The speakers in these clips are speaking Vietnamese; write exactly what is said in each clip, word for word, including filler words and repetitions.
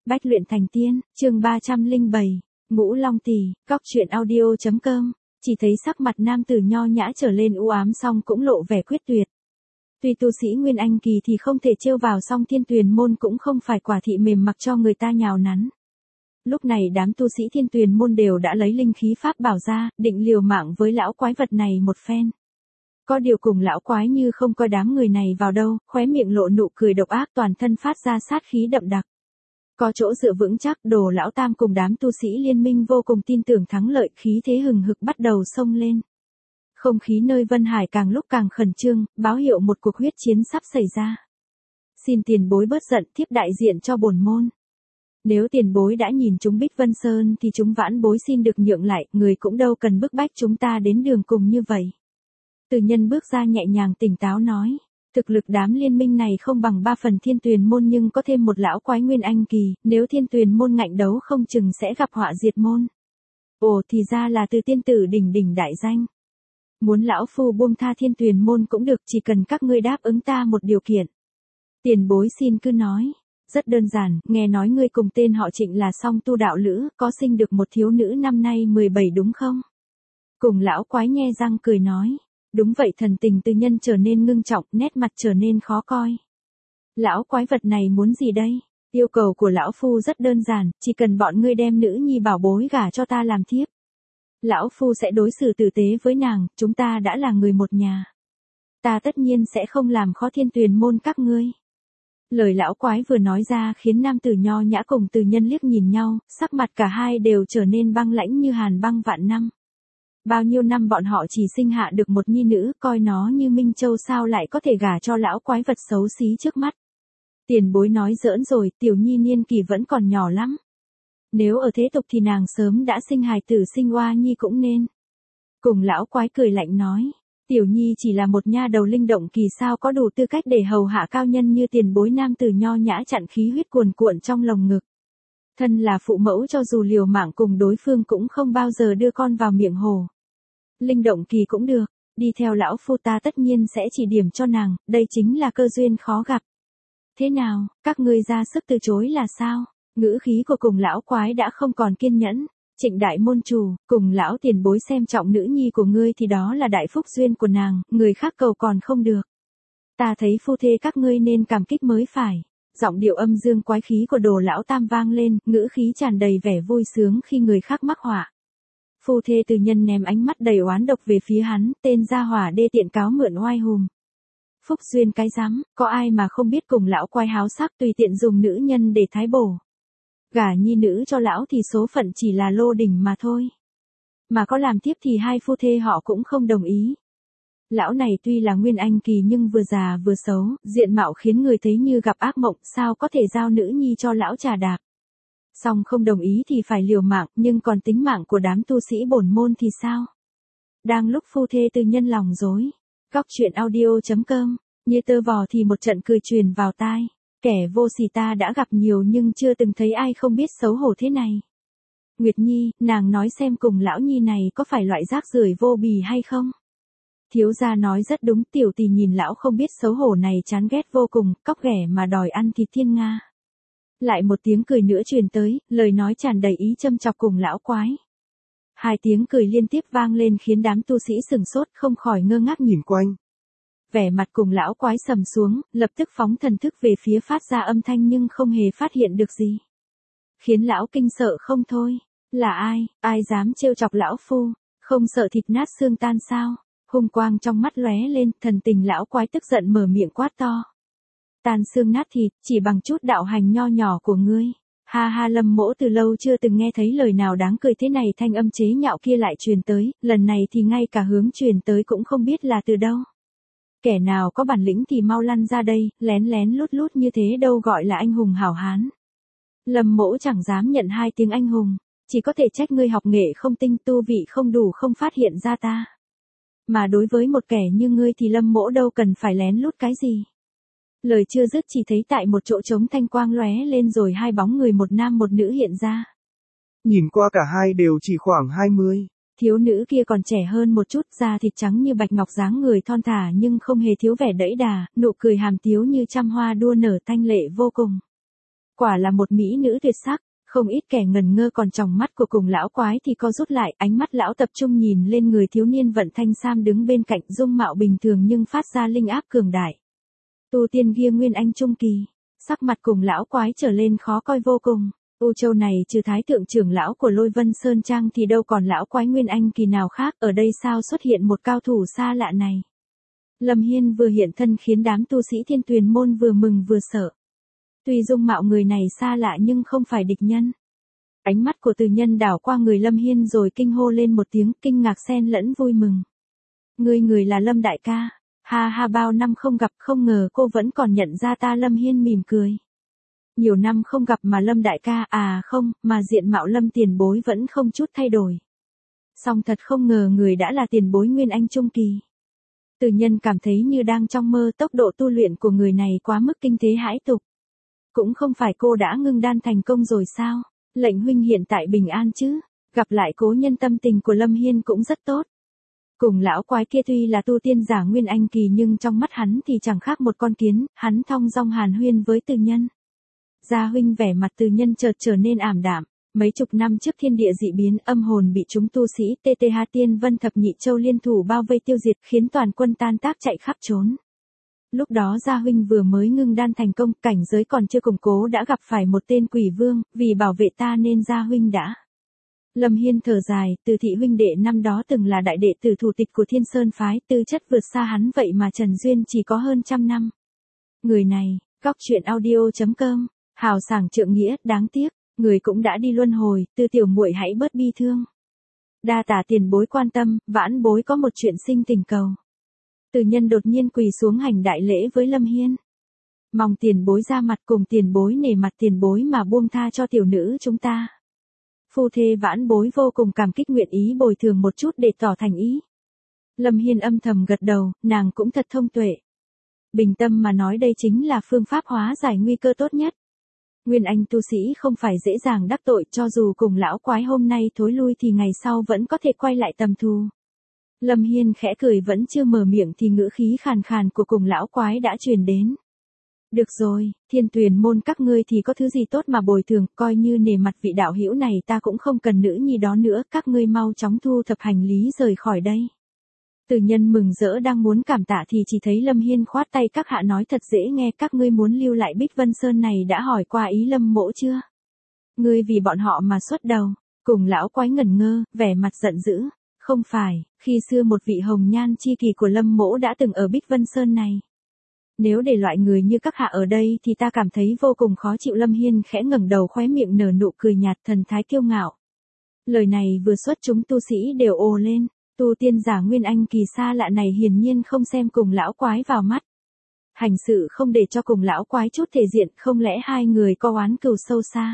Bách luyện thành tiên, chương ba trăm lẻ bảy, Ngũ Long Tỷ, Cóc truyện audio chấm com, chỉ thấy sắc mặt nam tử nho nhã trở lên u ám song cũng lộ vẻ quyết tuyệt. Tuy tu sĩ Nguyên Anh kỳ thì không thể trêu vào song Thiên Tuyền môn cũng không phải quả thị mềm mặc cho người ta nhào nắn. Lúc này đám tu sĩ Thiên Tuyền môn đều đã lấy linh khí pháp bảo ra, định liều mạng với lão quái vật này một phen. Có điều cùng lão quái như không coi đám người này vào đâu, khóe miệng lộ nụ cười độc ác, toàn thân phát ra sát khí đậm đặc. Có chỗ dựa vững chắc, Đồ lão tam cùng đám tu sĩ liên minh vô cùng tin tưởng thắng lợi, khí thế hừng hực bắt đầu xông lên. Không khí nơi Vân Hải càng lúc càng khẩn trương, báo hiệu một cuộc huyết chiến sắp xảy ra. Xin tiền bối bớt giận, thiếp đại diện cho bổn môn. Nếu tiền bối đã nhìn chúng Bích Vân Sơn thì chúng vãn bối xin được nhượng lại, người cũng đâu cần bức bách chúng ta đến đường cùng như vậy. Từ Nhân bước ra nhẹ nhàng tỉnh táo nói, thực lực đám liên minh này không bằng ba phần Thiên Tuyền môn nhưng có thêm một lão quái Nguyên Anh kỳ, nếu Thiên Tuyền môn ngạnh đấu không chừng sẽ gặp họa diệt môn. Ồ, thì ra là Từ tiên tử đỉnh đỉnh đại danh. Muốn lão phu buông tha Thiên Tuyền môn cũng được, chỉ cần các ngươi đáp ứng ta một điều kiện. Tiền bối xin cứ nói. Rất đơn giản, nghe nói ngươi cùng tên họ Trịnh là song tu đạo lữ, có sinh được một thiếu nữ năm nay mười bảy đúng không? Cùng lão quái nhe răng cười nói. Đúng vậy. Thần tình Từ Nhân trở nên ngưng trọng, nét mặt trở nên khó coi. Lão quái vật này muốn gì đây? Yêu cầu của lão phu rất đơn giản, chỉ cần bọn ngươi đem nữ nhi bảo bối gả cho ta làm thiếp. Lão phu sẽ đối xử tử tế với nàng, chúng ta đã là người một nhà. Ta tất nhiên sẽ không làm khó Thiên Tuyền môn các ngươi. Lời lão quái vừa nói ra khiến nam tử nho nhã cùng Từ Nhân liếc nhìn nhau, sắc mặt cả hai đều trở nên băng lãnh như hàn băng vạn năm. Bao nhiêu năm bọn họ chỉ sinh hạ được một nhi nữ, coi nó như Minh Châu sao lại có thể gả cho lão quái vật xấu xí trước mắt. Tiền bối nói giỡn rồi, tiểu nhi niên kỳ vẫn còn nhỏ lắm. Nếu ở thế tục thì nàng sớm đã sinh hài tử, sinh oa nhi cũng nên. Cùng lão quái cười lạnh nói, tiểu nhi chỉ là một nha đầu linh động kỳ sao có đủ tư cách để hầu hạ cao nhân như tiền bối. Nam tử nho nhã chặn khí huyết cuồn cuộn trong lồng ngực. Thân là phụ mẫu cho dù liều mạng cùng đối phương cũng không bao giờ đưa con vào miệng hồ. Linh động kỳ cũng được, đi theo lão phu ta tất nhiên sẽ chỉ điểm cho nàng, đây chính là cơ duyên khó gặp. Thế nào, các ngươi ra sức từ chối là sao? Ngữ khí của cùng lão quái đã không còn kiên nhẫn. Trịnh đại môn chủ, cùng lão tiền bối xem trọng nữ nhi của ngươi thì đó là đại phúc duyên của nàng, người khác cầu còn không được. Ta thấy phu thê các ngươi nên cảm kích mới phải. Giọng điệu âm dương quái khí của Đồ lão tam vang lên, ngữ khí tràn đầy vẻ vui sướng khi người khác mắc họa. Phu thê Từ Nhân ném ánh mắt đầy oán độc về phía hắn, tên gia hỏa đê tiện cáo mượn oai hùm. Phúc duyên cái rắm, có ai mà không biết cùng lão quái háo sắc tùy tiện dùng nữ nhân để thái bổ. Gả nhi nữ cho lão thì số phận chỉ là lô đỉnh mà thôi. Mà có làm tiếp thì hai phu thê họ cũng không đồng ý. Lão này tuy là Nguyên Anh kỳ nhưng vừa già vừa xấu, diện mạo khiến người thấy như gặp ác mộng, sao có thể giao nữ nhi cho lão trà đạp. Song không đồng ý thì phải liều mạng, nhưng còn tính mạng của đám tu sĩ bổn môn thì sao? Đang lúc phu thê Từ Nhân lòng rối, Cóc truyện audio chấm com, như tơ vò thì một trận cười truyền vào tai. Kẻ vô sỉ ta đã gặp nhiều nhưng chưa từng thấy ai không biết xấu hổ thế này. Nguyệt Nhi, nàng nói xem cùng lão nhi này có phải loại rác rưởi vô bì hay không? Thiếu gia nói rất đúng, tiểu tỷ nhìn lão không biết xấu hổ này chán ghét vô cùng, cóc ghẻ mà đòi ăn thịt thiên nga. Lại một tiếng cười nữa truyền tới, lời nói tràn đầy ý châm chọc cùng lão quái. Hai tiếng cười liên tiếp vang lên khiến đám tu sĩ sừng sốt không khỏi ngơ ngác nhìn quanh. Vẻ mặt cùng lão quái sầm xuống, lập tức phóng thần thức về phía phát ra âm thanh nhưng không hề phát hiện được gì. Khiến lão kinh sợ không thôi. Là ai, ai dám trêu chọc lão phu, không sợ thịt nát xương tan sao? Hung quang trong mắt lóe lên, thần tình lão quái tức giận mở miệng quát to. Tan xương nát thịt, chỉ bằng chút đạo hành nho nhỏ của ngươi. Ha ha, Lâm Mỗ từ lâu chưa từng nghe thấy lời nào đáng cười thế này, thanh âm chế nhạo kia lại truyền tới, lần này thì ngay cả hướng truyền tới cũng không biết là từ đâu. Kẻ nào có bản lĩnh thì mau lăn ra đây, lén lén lút lút như thế đâu gọi là anh hùng hảo hán. Lâm Mỗ chẳng dám nhận hai tiếng anh hùng, chỉ có thể trách ngươi học nghệ không tinh, tu vị không đủ không phát hiện ra ta. Mà đối với một kẻ như ngươi thì Lâm Mỗ đâu cần phải lén lút cái gì. Lời chưa dứt chỉ thấy tại một chỗ trống thanh quang lóe lên rồi hai bóng người một nam một nữ hiện ra. Nhìn qua cả hai đều chỉ khoảng hai mươi. Thiếu nữ kia còn trẻ hơn một chút, da thịt trắng như bạch ngọc, dáng người thon thả nhưng không hề thiếu vẻ đẫy đà, nụ cười hàm tiếu như trăm hoa đua nở thanh lệ vô cùng. Quả là một mỹ nữ tuyệt sắc, không ít kẻ ngần ngơ còn tròng mắt của cùng lão quái thì co rút lại, ánh mắt lão tập trung nhìn lên người thiếu niên vận thanh sam đứng bên cạnh, dung mạo bình thường nhưng phát ra linh áp cường đại. Tu tiên kia Nguyên Anh trung kỳ, sắc mặt cùng lão quái trở lên khó coi vô cùng. U Châu này trừ thái thượng trưởng lão của Lôi Vân Sơn Trang thì đâu còn lão quái Nguyên Anh kỳ nào khác, ở đây sao xuất hiện một cao thủ xa lạ này. Lâm Hiên vừa hiện thân khiến đám tu sĩ Thiên Tuyền môn vừa mừng vừa sợ. Tuy dung mạo người này xa lạ nhưng không phải địch nhân. Ánh mắt của Từ Nhân đảo qua người Lâm Hiên rồi kinh hô lên một tiếng, kinh ngạc xen lẫn vui mừng. Người người là Lâm đại ca, ha ha, bao năm không gặp, không ngờ cô vẫn còn nhận ra ta. Lâm Hiên mỉm cười. Nhiều năm không gặp mà Lâm đại ca, à không, mà diện mạo Lâm tiền bối vẫn không chút thay đổi. Song thật không ngờ người đã là tiền bối Nguyên Anh trung kỳ. Từ Nhân cảm thấy như đang trong mơ, tốc độ tu luyện của người này quá mức kinh thế hãi tục. Cũng không phải cô đã ngưng đan thành công rồi sao? Lệnh huynh hiện tại bình an chứ? Gặp lại cố nhân, tâm tình của Lâm Hiên cũng rất tốt. Cùng lão quái kia tuy là tu tiên giả Nguyên Anh kỳ nhưng trong mắt hắn thì chẳng khác một con kiến, hắn thong dong hàn huyên với Từ Nhân. Gia huynh, vẻ mặt Từ Nhân chợt trở nên ảm đạm. Mấy chục năm trước thiên địa dị biến, âm hồn bị chúng tu sĩ tê tê ha Tiên Vân Thập Nhị Châu liên thủ bao vây tiêu diệt, khiến toàn quân tan tác chạy khắp trốn. Lúc đó Gia huynh vừa mới ngưng đan thành công, cảnh giới còn chưa củng cố đã gặp phải một tên quỷ vương, vì bảo vệ ta nên Gia huynh đã. Lâm Hiên thở dài, Từ thị huynh đệ năm đó từng là đại đệ tử thủ tịch của Thiên Sơn phái, tư chất vượt xa hắn, vậy mà Trần duyên chỉ có hơn trăm năm. Người này, góc truyện audio chấm com, hào sảng trượng nghĩa, đáng tiếc, người cũng đã đi luân hồi, Từ tiểu muội hãy bớt bi thương. Đa tả tiền bối quan tâm, vãn bối có một chuyện sinh tình cầu. Từ Nhân đột nhiên quỳ xuống hành đại lễ với Lâm Hiên. Mong tiền bối ra mặt, cùng tiền bối nể mặt tiền bối mà buông tha cho tiểu nữ chúng ta. Phu thê vãn bối vô cùng cảm kích, nguyện ý bồi thường một chút để tỏ thành ý. Lâm Hiên âm thầm gật đầu, nàng cũng thật thông tuệ. Bình tâm mà nói, đây chính là phương pháp hóa giải nguy cơ tốt nhất. Nguyên Anh tu sĩ không phải dễ dàng đắc tội, cho dù cùng lão quái hôm nay thối lui thì ngày sau vẫn có thể quay lại tầm thù. Lâm Hiên khẽ cười, vẫn chưa mở miệng thì ngữ khí khàn khàn của cùng lão quái đã truyền đến. Được rồi, Thiên Tuyền môn các ngươi thì có thứ gì tốt mà bồi thường, coi như nể mặt vị đạo hữu này ta cũng không cần nữ nhi đó nữa, các ngươi mau chóng thu thập hành lý rời khỏi đây. Từ Nhân mừng rỡ đang muốn cảm tạ thì chỉ thấy Lâm Hiên khoát tay, các hạ nói thật dễ nghe, các ngươi muốn lưu lại Bích Vân Sơn này đã hỏi qua ý Lâm mỗ chưa? Ngươi vì bọn họ mà xuất đầu. Cùng lão quái ngẩn ngơ, vẻ mặt giận dữ. Không phải, khi xưa một vị hồng nhan chi kỳ của Lâm mỗ đã từng ở Bích Vân Sơn này. Nếu để loại người như các hạ ở đây thì ta cảm thấy vô cùng khó chịu. Lâm Hiên khẽ ngẩng đầu, khóe miệng nở nụ cười nhạt, thần thái kiêu ngạo. Lời này vừa xuất chúng tu sĩ đều ồ lên. Tu tiên giả Nguyên Anh kỳ xa lạ này hiển nhiên không xem cùng lão quái vào mắt. Hành sự không để cho cùng lão quái chút thể diện, không lẽ hai người có oán cừu sâu xa.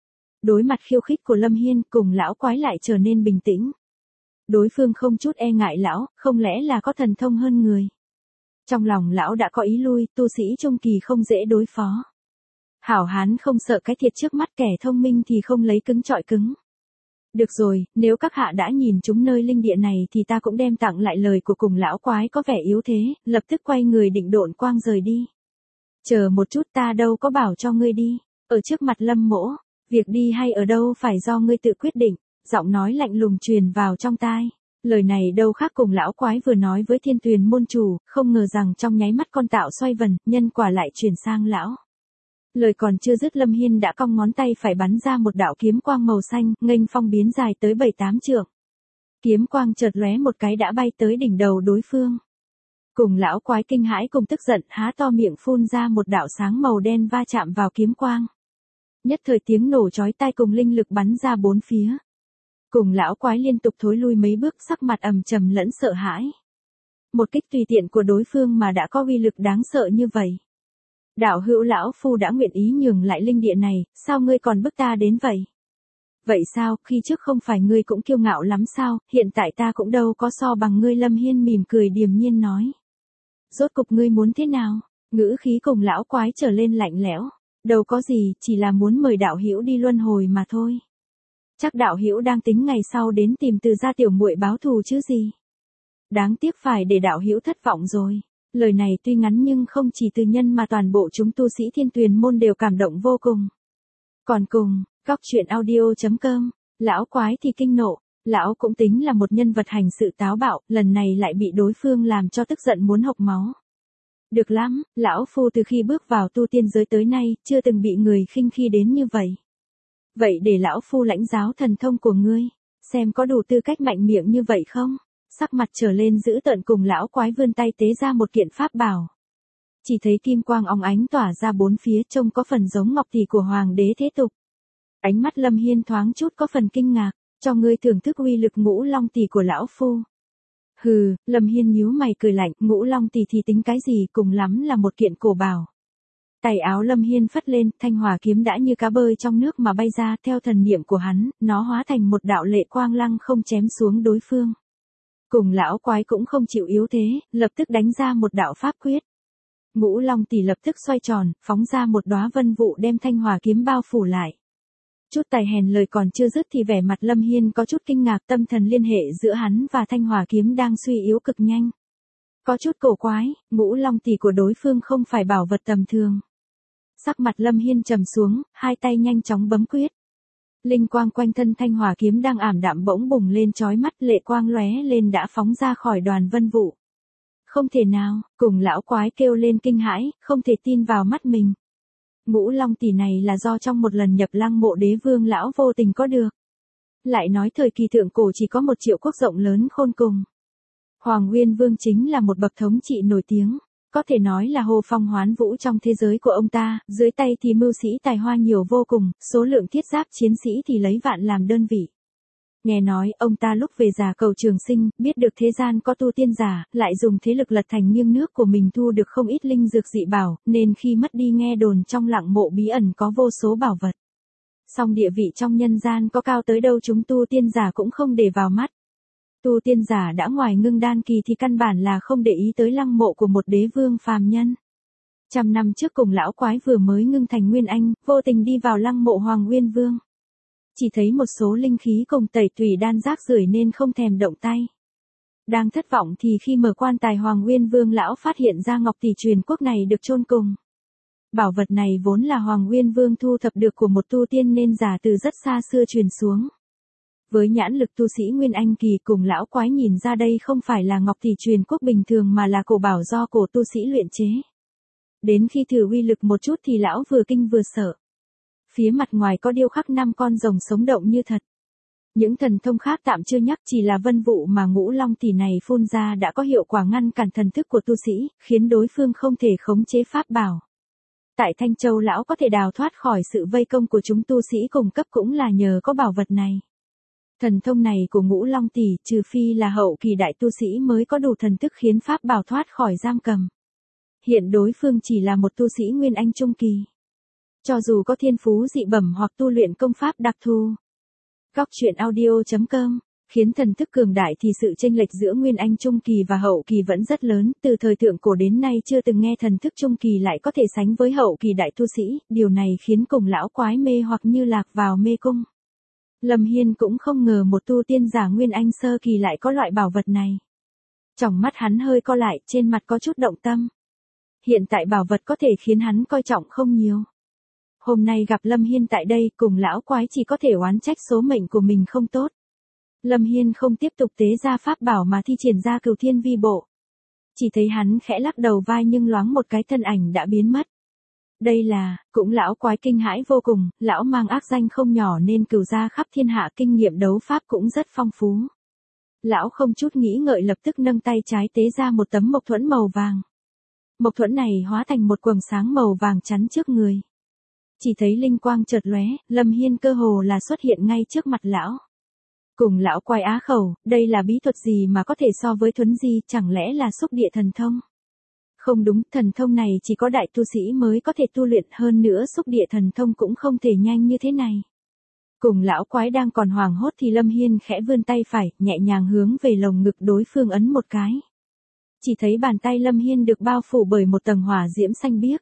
Đối mặt khiêu khích của Lâm Hiên, cùng lão quái lại trở nên bình tĩnh. Đối phương không chút e ngại lão, không lẽ là có thần thông hơn người. Trong lòng lão đã có ý lui, tu sĩ trung kỳ không dễ đối phó. Hảo hán không sợ cái thiệt trước mắt, kẻ thông minh thì không lấy cứng trọi cứng. Được rồi, nếu các hạ đã nhìn chúng nơi linh địa này thì ta cũng đem tặng lại. Lời của cùng lão quái có vẻ yếu thế, lập tức quay người định độn quang rời đi. Chờ một chút, ta đâu có bảo cho ngươi đi, ở trước mặt Lâm mỗ, việc đi hay ở đâu phải do ngươi tự quyết định. Giọng nói lạnh lùng truyền vào trong tai. Lời này đâu khác cùng lão quái vừa nói với Thiên Tuyền môn chủ, không ngờ rằng trong nháy mắt con tạo xoay vần, nhân quả lại chuyển sang lão. Lời còn chưa dứt, Lâm Hiên đã cong ngón tay phải bắn ra một đạo kiếm quang màu xanh, nghênh phong biến dài tới bảy tám trượng. Kiếm quang chợt lóe một cái đã bay tới đỉnh đầu đối phương. Cùng lão quái kinh hãi cùng tức giận, há to miệng phun ra một đạo sáng màu đen va chạm vào kiếm quang. Nhất thời tiếng nổ chói tai cùng linh lực bắn ra bốn phía. Cùng lão quái liên tục thối lui mấy bước, sắc mặt ầm trầm lẫn sợ hãi. Một kích tùy tiện của đối phương mà đã có uy lực đáng sợ như vậy. Đạo hữu, lão phu đã nguyện ý nhường lại linh địa này, sao ngươi còn bức ta đến vậy? Vậy sao, khi trước không phải ngươi cũng kiêu ngạo lắm sao, hiện tại ta cũng đâu có so bằng ngươi. Lâm Hiên mỉm cười điềm nhiên nói. Rốt cục ngươi muốn thế nào? Ngữ khí cùng lão quái trở lên lạnh lẽo. Đâu có gì, chỉ là muốn mời đạo hữu đi luân hồi mà thôi. Chắc đạo hữu đang tính ngày sau đến tìm Từ gia tiểu muội báo thù chứ gì. Đáng tiếc phải để đạo hữu thất vọng rồi. Lời này tuy ngắn nhưng không chỉ Từ Nhân mà toàn bộ chúng tu sĩ Thiên Tuyền môn đều cảm động vô cùng. Còn cùng, góc truyện audio chấm com, lão quái thì kinh nộ, lão cũng tính là một nhân vật hành sự táo bạo, lần này lại bị đối phương làm cho tức giận muốn hộc máu. Được lắm, lão phu từ khi bước vào tu tiên giới tới nay, chưa từng bị người khinh khi đến như vậy. Vậy để lão phu lãnh giáo thần thông của ngươi, xem có đủ tư cách mạnh miệng như vậy không? Sắc mặt trở lên dữ tợn cùng lão quái vươn tay tế ra một kiện pháp bảo. Chỉ thấy kim quang óng ánh tỏa ra bốn phía trông có phần giống ngọc tỷ của hoàng đế thế tục. Ánh mắt Lâm Hiên thoáng chút có phần kinh ngạc, cho ngươi thưởng thức uy lực ngũ long tỷ của lão phu. Hừ, Lâm Hiên nhíu mày cười lạnh, ngũ long tỷ thì tính cái gì, cùng lắm là một kiện cổ bảo. Tay áo Lâm Hiên phất lên, thanh hỏa kiếm đã như cá bơi trong nước mà bay ra, theo thần niệm của hắn, nó hóa thành một đạo lệ quang lăng không chém xuống đối phương. Cùng lão quái cũng không chịu yếu thế, lập tức đánh ra một đạo pháp quyết. Ngũ long tỷ lập tức xoay tròn, phóng ra một đóa vân vụ đem thanh hỏa kiếm bao phủ lại. Chút tài hèn lời còn chưa dứt thì vẻ mặt Lâm Hiên có chút kinh ngạc, tâm thần liên hệ giữa hắn và thanh hỏa kiếm đang suy yếu cực nhanh. Có chút cổ quái, ngũ long tỷ của đối phương không phải bảo vật tầm thường. Sắc mặt Lâm Hiên trầm xuống, hai tay nhanh chóng bấm quyết. Linh quang quanh thân thanh hỏa kiếm đang ảm đạm bỗng bùng lên chói mắt, lệ quang lóe lên đã phóng ra khỏi đoàn vân vụ. Không thể nào, cùng lão quái kêu lên kinh hãi, không thể tin vào mắt mình. Ngũ long tỷ này là do trong một lần nhập lăng mộ đế vương lão vô tình có được. Lại nói thời kỳ thượng cổ chỉ có một triệu quốc rộng lớn khôn cùng. Hoàng Nguyên Vương chính là một bậc thống trị nổi tiếng, có thể nói là hô phong hoán vũ trong thế giới của ông ta, dưới tay thì mưu sĩ tài hoa nhiều vô cùng, số lượng thiết giáp chiến sĩ thì lấy vạn làm đơn vị. Nghe nói, ông ta lúc về già cầu trường sinh, biết được thế gian có tu tiên giả, lại dùng thế lực lật thành nghiêng nước của mình thu được không ít linh dược dị bảo, nên khi mất đi nghe đồn trong lặng mộ bí ẩn có vô số bảo vật. Song địa vị trong nhân gian có cao tới đâu chúng tu tiên giả cũng không để vào mắt. Tu tiên giả đã ngoài ngưng đan kỳ thì căn bản là không để ý tới lăng mộ của một đế vương phàm nhân. Trăm năm trước cùng lão quái vừa mới ngưng thành nguyên anh, vô tình đi vào lăng mộ Hoàng Nguyên Vương. Chỉ thấy một số linh khí cùng tẩy tùy đan rác rưởi nên không thèm động tay. Đang thất vọng thì khi mở quan tài Hoàng Nguyên Vương lão phát hiện ra ngọc tỷ truyền quốc này được chôn cùng. Bảo vật này vốn là Hoàng Nguyên Vương thu thập được của một tu tiên nên giả từ rất xa xưa truyền xuống. Với nhãn lực tu sĩ Nguyên Anh kỳ cùng lão quái nhìn ra đây không phải là ngọc tỷ truyền quốc bình thường mà là cổ bảo do cổ tu sĩ luyện chế. Đến khi thử uy lực một chút thì lão vừa kinh vừa sợ. Phía mặt ngoài có điêu khắc năm con rồng sống động như thật. Những thần thông khác tạm chưa nhắc, chỉ là vân vụ mà ngũ long tỷ này phun ra đã có hiệu quả ngăn cản thần thức của tu sĩ, khiến đối phương không thể khống chế pháp bảo. Tại Thanh Châu lão có thể đào thoát khỏi sự vây công của chúng tu sĩ cùng cấp cũng là nhờ có bảo vật này. Thần thông này của ngũ long tỷ trừ phi là hậu kỳ đại tu sĩ mới có đủ thần thức khiến pháp bảo thoát khỏi giam cầm. Hiện đối phương chỉ là một tu sĩ Nguyên Anh trung kỳ. Cho dù có thiên phú dị bẩm hoặc tu luyện công pháp đặc thù. Góc truyện audio chấm com, khiến thần thức cường đại thì sự chênh lệch giữa Nguyên Anh trung kỳ và hậu kỳ vẫn rất lớn, từ thời thượng cổ đến nay chưa từng nghe thần thức trung kỳ lại có thể sánh với hậu kỳ đại tu sĩ, điều này khiến cùng lão quái mê hoặc như lạc vào mê cung. Lâm Hiên cũng không ngờ một tu tiên giả Nguyên Anh sơ kỳ lại có loại bảo vật này. Tròng mắt hắn hơi co lại, trên mặt có chút động tâm. Hiện tại bảo vật có thể khiến hắn coi trọng không nhiều. Hôm nay gặp Lâm Hiên tại đây, cùng lão quái chỉ có thể oán trách số mệnh của mình không tốt. Lâm Hiên không tiếp tục tế ra pháp bảo mà thi triển ra Cửu Thiên Vi Bộ. Chỉ thấy hắn khẽ lắc đầu vai nhưng loáng một cái thân ảnh đã biến mất. Đây là, cũng lão quái kinh hãi vô cùng, lão mang ác danh không nhỏ nên cửu gia khắp thiên hạ kinh nghiệm đấu pháp cũng rất phong phú. Lão không chút nghĩ ngợi lập tức nâng tay trái tế ra một tấm mộc thuẫn màu vàng. Mộc thuẫn này hóa thành một quầng sáng màu vàng chắn trước người. Chỉ thấy linh quang chợt lóe, Lâm Hiên cơ hồ là xuất hiện ngay trước mặt lão. Cùng lão quái á khẩu, đây là bí thuật gì mà có thể so với thuấn di, chẳng lẽ là xúc địa thần thông? Không đúng, thần thông này chỉ có đại tu sĩ mới có thể tu luyện, hơn nữa xúc địa thần thông cũng không thể nhanh như thế này. Cùng lão quái đang còn hoảng hốt thì Lâm Hiên khẽ vươn tay phải, nhẹ nhàng hướng về lồng ngực đối phương ấn một cái. Chỉ thấy bàn tay Lâm Hiên được bao phủ bởi một tầng hỏa diễm xanh biếc.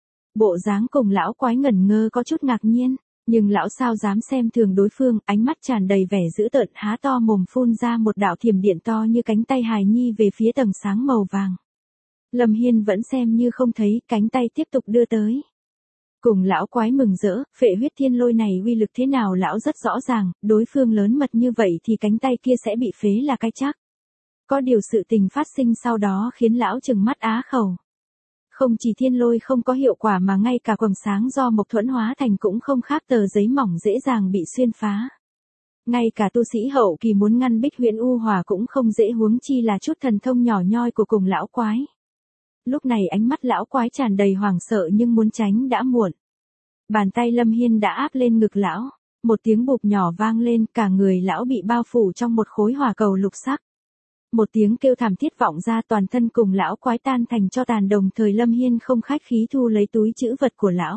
Bộ dáng cùng lão quái ngẩn ngơ có chút ngạc nhiên, nhưng lão sao dám xem thường đối phương, ánh mắt tràn đầy vẻ dữ tợn, há to mồm phun ra một đạo thiểm điện to như cánh tay hài nhi về phía tầng sáng màu vàng. Lâm Hiên vẫn xem như không thấy, cánh tay tiếp tục đưa tới. Cùng lão quái mừng rỡ, phệ huyết thiên lôi này uy lực thế nào lão rất rõ ràng, đối phương lớn mật như vậy thì cánh tay kia sẽ bị phế là cái chắc. Có điều sự tình phát sinh sau đó khiến lão trừng mắt á khẩu. Không chỉ thiên lôi không có hiệu quả mà ngay cả quầng sáng do Mộc Thuẫn hóa thành cũng không khác tờ giấy mỏng dễ dàng bị xuyên phá. Ngay cả tu sĩ hậu kỳ muốn ngăn Bích Huyễn U Hỏa cũng không dễ, huống chi là chút thần thông nhỏ nhoi của cùng lão quái. Lúc này ánh mắt lão quái tràn đầy hoảng sợ nhưng muốn tránh đã muộn. Bàn tay Lâm Hiên đã áp lên ngực lão, một tiếng bụp nhỏ vang lên, cả người lão bị bao phủ trong một khối hỏa cầu lục sắc. Một tiếng kêu thảm thiết vọng ra, toàn thân cùng lão quái tan thành tro tàn, đồng thời Lâm Hiên không khách khí thu lấy túi trữ vật của lão.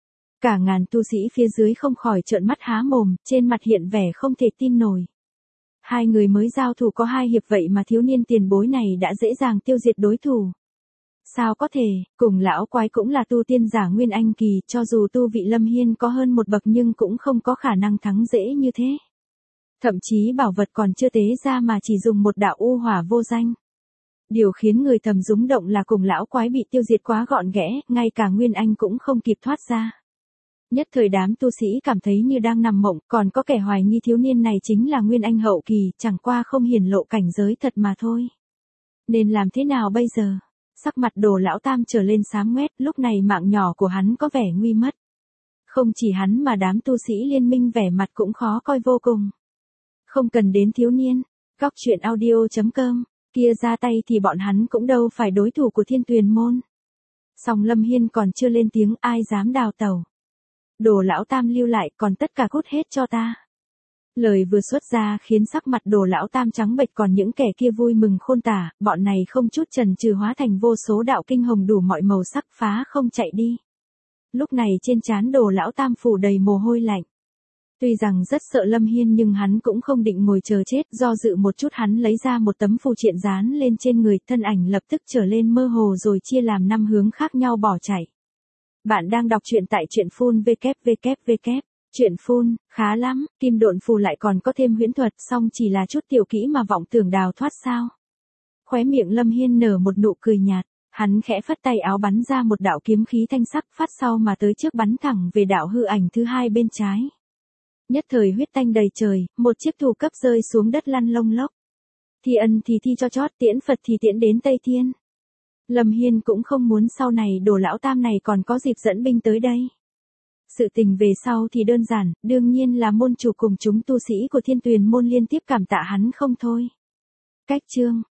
Cả ngàn tu sĩ phía dưới không khỏi trợn mắt há mồm, trên mặt hiện vẻ không thể tin nổi. Hai người mới giao thủ có hai hiệp vậy mà thiếu niên tiền bối này đã dễ dàng tiêu diệt đối thủ. Sao có thể, cùng lão quái cũng là tu tiên giả Nguyên Anh kỳ, cho dù tu vị Lâm Hiên có hơn một bậc nhưng cũng không có khả năng thắng dễ như thế. Thậm chí bảo vật còn chưa tế ra mà chỉ dùng một đạo u hỏa vô danh. Điều khiến người thầm rúng động là cùng lão quái bị tiêu diệt quá gọn ghẽ, ngay cả Nguyên Anh cũng không kịp thoát ra. Nhất thời đám tu sĩ cảm thấy như đang nằm mộng, còn có kẻ hoài nghi thiếu niên này chính là Nguyên Anh hậu kỳ, chẳng qua không hiển lộ cảnh giới thật mà thôi. Nên làm thế nào bây giờ? Sắc mặt Đồ lão tam trở lên xám ngoét, lúc này mạng nhỏ của hắn có vẻ nguy mất. Không chỉ hắn mà đám tu sĩ liên minh vẻ mặt cũng khó coi vô cùng. Không cần đến thiếu niên, góc truyện audio chấm com, kia ra tay thì bọn hắn cũng đâu phải đối thủ của Thiên Tuyền môn. Song Lâm Hiên còn chưa lên tiếng, ai dám đào tẩu. Đồ lão tam lưu lại, còn tất cả cút hết cho ta. Lời vừa xuất ra khiến sắc mặt Đồ lão tam trắng bệch, còn những kẻ kia vui mừng khôn tả, bọn này không chút chần chừ hóa thành vô số đạo kinh hồng đủ mọi màu sắc phá không chạy đi. Lúc này trên trán Đồ lão tam phủ đầy mồ hôi lạnh. Tuy rằng rất sợ Lâm Hiên nhưng hắn cũng không định ngồi chờ chết, do dự một chút hắn lấy ra một tấm phù triện dán lên trên người, thân ảnh lập tức trở lên mơ hồ rồi chia làm năm hướng khác nhau bỏ chạy. Bạn đang đọc truyện tại truyện phun www. Truyện phun, khá lắm, kim độn phù lại còn có thêm huyễn thuật, song chỉ là chút tiểu kỹ mà vọng tưởng đào thoát sao. Khóe miệng Lâm Hiên nở một nụ cười nhạt, hắn khẽ phất tay áo bắn ra một đạo kiếm khí thanh sắc phát sau mà tới trước bắn thẳng về đạo hư ảnh thứ hai bên trái. Nhất thời huyết tanh đầy trời, một chiếc thủ cấp rơi xuống đất lăn lông lốc. Thi ân thì thi cho chót, tiễn Phật thì tiễn đến Tây Thiên. Lâm Hiên cũng không muốn sau này Đồ lão tam này còn có dịp dẫn binh tới đây. Sự tình về sau thì đơn giản, đương nhiên là môn chủ cùng chúng tu sĩ của Thiên Tuyền môn liên tiếp cảm tạ hắn không thôi. Cách chương